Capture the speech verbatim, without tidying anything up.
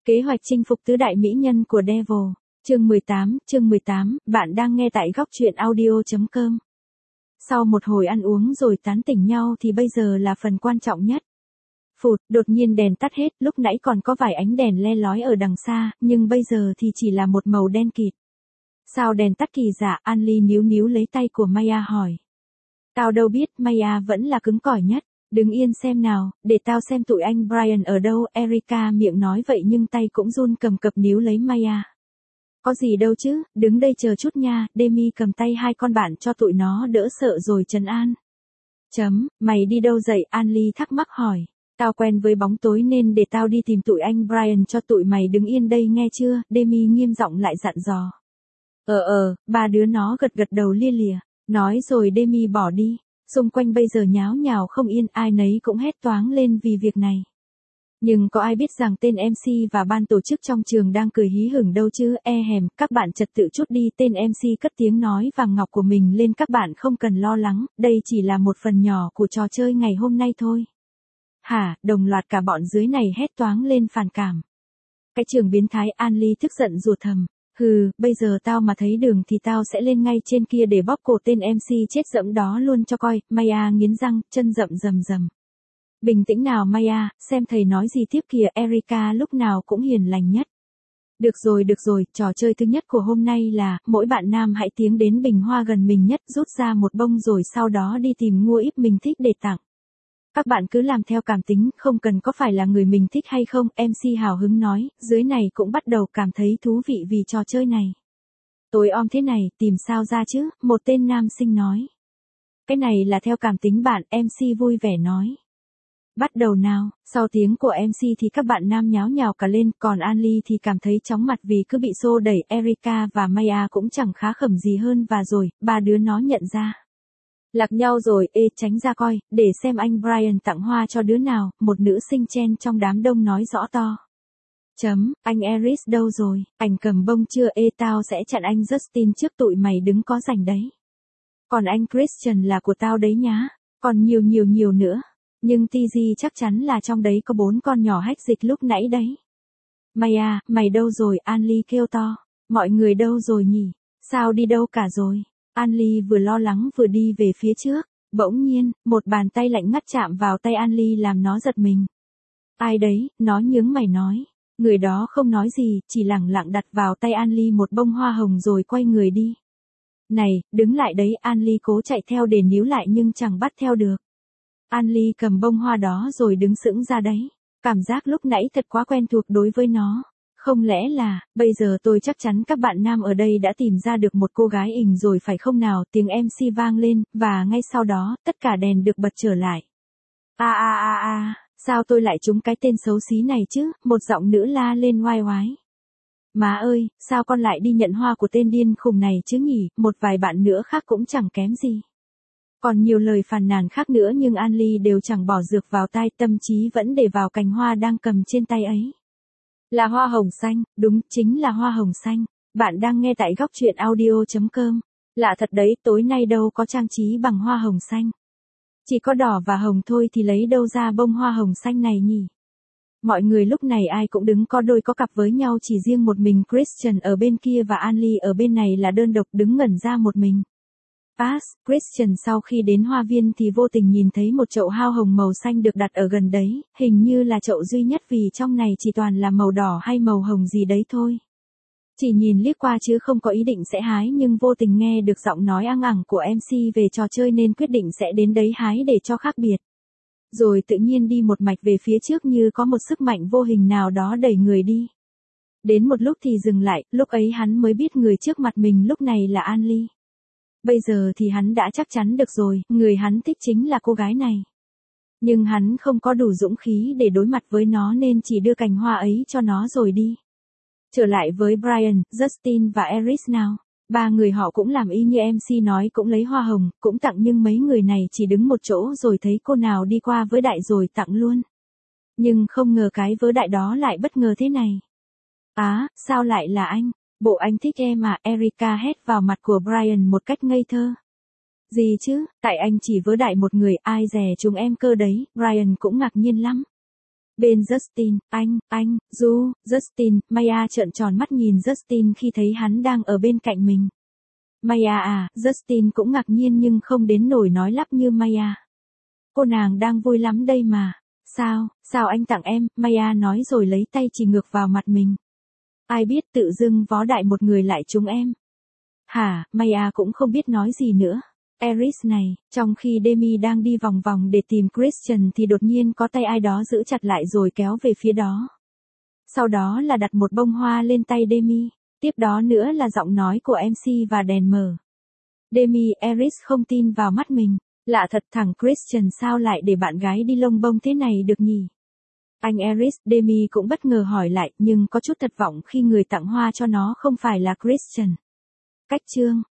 Kế hoạch chinh phục tứ đại mỹ nhân của Devil. Chương mười tám, chương mười tám, bạn đang nghe tại góc truyện audio chấm com. Sau một hồi ăn uống rồi tán tỉnh nhau thì bây giờ là phần quan trọng nhất. Phụt, đột nhiên đèn tắt hết, lúc nãy còn có vài ánh đèn le lói ở đằng xa, nhưng bây giờ thì chỉ là một màu đen kịt. Sao đèn tắt kỳ lạ? Anly níu níu lấy tay của Maya hỏi. Tao đâu biết, Maya vẫn là cứng cỏi nhất. Đứng yên xem nào, để tao xem tụi anh Brian ở đâu. Erica miệng nói vậy nhưng tay cũng run cầm cập níu lấy Maya. Có gì đâu chứ, đứng đây chờ chút nha. Demi cầm tay hai con bạn cho tụi nó đỡ sợ rồi trấn an. Chấm, mày đi đâu dậy? Anly thắc mắc hỏi. Tao quen với bóng tối nên để tao đi tìm tụi anh Brian cho tụi mày đứng yên đây nghe chưa? Demi nghiêm giọng lại dặn dò. Ờ ờ, ba đứa nó gật gật đầu lia lịa. Nói rồi Demi bỏ đi. Xung quanh bây giờ nháo nhào không yên, ai nấy cũng hét toáng lên vì việc này. Nhưng có ai biết rằng tên em xê và ban tổ chức trong trường đang cười hí hửng đâu chứ? E hèm, các bạn trật tự chút đi. Tên em xê cất tiếng nói vàng ngọc của mình lên. Các bạn không cần lo lắng, đây chỉ là một phần nhỏ của trò chơi ngày hôm nay thôi. Hả? Đồng loạt cả bọn dưới này hét toáng lên phản cảm. Cái trường biến thái. Anly tức giận rủa thầm. Hừ, bây giờ tao mà thấy đường thì tao sẽ lên ngay trên kia để bóp cổ tên em xê chết dẫm đó luôn cho coi. Maya nghiến răng, chân rậm rầm rầm. Bình tĩnh nào Maya, xem thầy nói gì tiếp kìa. Erica lúc nào cũng hiền lành nhất. Được rồi được rồi, trò chơi thứ nhất của hôm nay là, mỗi bạn nam hãy tiến đến bình hoa gần mình nhất, rút ra một bông rồi sau đó đi tìm mua íp mình thích để tặng. Các bạn cứ làm theo cảm tính, không cần có phải là người mình thích hay không. em xê hào hứng nói, dưới này cũng bắt đầu cảm thấy thú vị vì trò chơi này. Tối om thế này, tìm sao ra chứ, một tên nam sinh nói. Cái này là theo cảm tính bạn, em xê vui vẻ nói. Bắt đầu nào, sau tiếng của em xê thì các bạn nam nháo nhào cả lên, còn Anly thì cảm thấy chóng mặt vì cứ bị xô đẩy. Erica và Maya cũng chẳng khá khẩm gì hơn và rồi, ba đứa nó nhận ra. Lạc nhau rồi. Ê, tránh ra coi, để xem anh Brian tặng hoa cho đứa nào. Một nữ sinh chen trong đám đông nói rõ to. Chấm, anh Eris đâu rồi? Anh cầm bông chưa? Ê, tao sẽ chặn anh Justin trước tụi mày đứng có rảnh đấy. Còn anh Christian là của tao đấy nhá. Còn nhiều nhiều nhiều nữa. Nhưng tê giê chắc chắn là trong đấy có bốn con nhỏ hách dịch lúc nãy đấy. Maya, mày đâu rồi? Anly kêu to. Mọi người đâu rồi nhỉ? Sao đi đâu cả rồi? Anly vừa lo lắng vừa đi về phía trước. Bỗng nhiên, một bàn tay lạnh ngắt chạm vào tay Anly làm nó giật mình. Ai đấy? Nó nhướng mày nói. Người đó không nói gì, chỉ lẳng lặng đặt vào tay Anly một bông hoa hồng rồi quay người đi. Này, đứng lại đấy. Anly cố chạy theo để níu lại nhưng chẳng bắt theo được. Anly cầm bông hoa đó rồi đứng sững ra đấy. Cảm giác lúc nãy thật quá quen thuộc đối với nó. Không lẽ là, bây giờ tôi chắc chắn các bạn nam ở đây đã tìm ra được một cô gái ình rồi phải không nào? Tiếng em xê vang lên, và ngay sau đó, tất cả đèn được bật trở lại. A a a a, sao tôi lại trúng cái tên xấu xí này chứ? Một giọng nữ la lên oai oái. Má ơi, sao con lại đi nhận hoa của tên điên khùng này chứ nhỉ? Một vài bạn nữa khác cũng chẳng kém gì. Còn nhiều lời phàn nàn khác nữa nhưng Anly đều chẳng bỏ dược vào tai, tâm trí vẫn để vào cành hoa đang cầm trên tay ấy. Là hoa hồng xanh, đúng, chính là hoa hồng xanh. Bạn đang nghe tại góc truyện audio chấm com. Lạ thật đấy, tối nay đâu có trang trí bằng hoa hồng xanh. Chỉ có đỏ và hồng thôi thì lấy đâu ra bông hoa hồng xanh này nhỉ? Mọi người lúc này ai cũng đứng có đôi có cặp với nhau, chỉ riêng một mình Christian ở bên kia và Anly ở bên này là đơn độc đứng ngẩn ra một mình. Pass, Christian sau khi đến hoa viên thì vô tình nhìn thấy một chậu hoa hồng màu xanh được đặt ở gần đấy, hình như là chậu duy nhất vì trong này chỉ toàn là màu đỏ hay màu hồng gì đấy thôi. Chỉ nhìn liếc qua chứ không có ý định sẽ hái nhưng vô tình nghe được giọng nói ăng ẳng của em xê về trò chơi nên quyết định sẽ đến đấy hái để cho khác biệt. Rồi tự nhiên đi một mạch về phía trước như có một sức mạnh vô hình nào đó đẩy người đi. Đến một lúc thì dừng lại, lúc ấy hắn mới biết người trước mặt mình lúc này là Anly. Bây giờ thì hắn đã chắc chắn được rồi, người hắn thích chính là cô gái này. Nhưng hắn không có đủ dũng khí để đối mặt với nó nên chỉ đưa cành hoa ấy cho nó rồi đi. Trở lại với Brian, Justin và Eris nào. Ba người họ cũng làm y như em xê nói, cũng lấy hoa hồng, cũng tặng nhưng mấy người này chỉ đứng một chỗ rồi thấy cô nào đi qua với đại rồi tặng luôn. Nhưng không ngờ cái vớ đại đó lại bất ngờ thế này. Á, sao lại là anh? Bộ anh thích em à? Erica hét vào mặt của Brian một cách ngây thơ. Gì chứ, tại anh chỉ vớ đại một người, ai dè chúng em cơ đấy. Brian cũng ngạc nhiên lắm. Bên Justin, anh, anh, Du, Justin, Maya trợn tròn mắt nhìn Justin khi thấy hắn đang ở bên cạnh mình. Maya à, Justin cũng ngạc nhiên nhưng không đến nổi nói lắp như Maya. Cô nàng đang vui lắm đây mà. Sao, sao anh tặng em, Maya nói rồi lấy tay chỉ ngược vào mặt mình. Ai biết tự dưng vó đại một người lại trúng em. Hả, Maya cũng không biết nói gì nữa. Eris này, trong khi Demi đang đi vòng vòng để tìm Christian thì đột nhiên có tay ai đó giữ chặt lại rồi kéo về phía đó. Sau đó là đặt một bông hoa lên tay Demi, tiếp đó nữa là giọng nói của em xê và đèn mờ. Demi, Eris không tin vào mắt mình. Lạ thật, thằng Christian sao lại để bạn gái đi lông bông thế này được nhỉ? Anh Eris, Demi cũng bất ngờ hỏi lại nhưng có chút thất vọng khi người tặng hoa cho nó không phải là Christian. Cách chương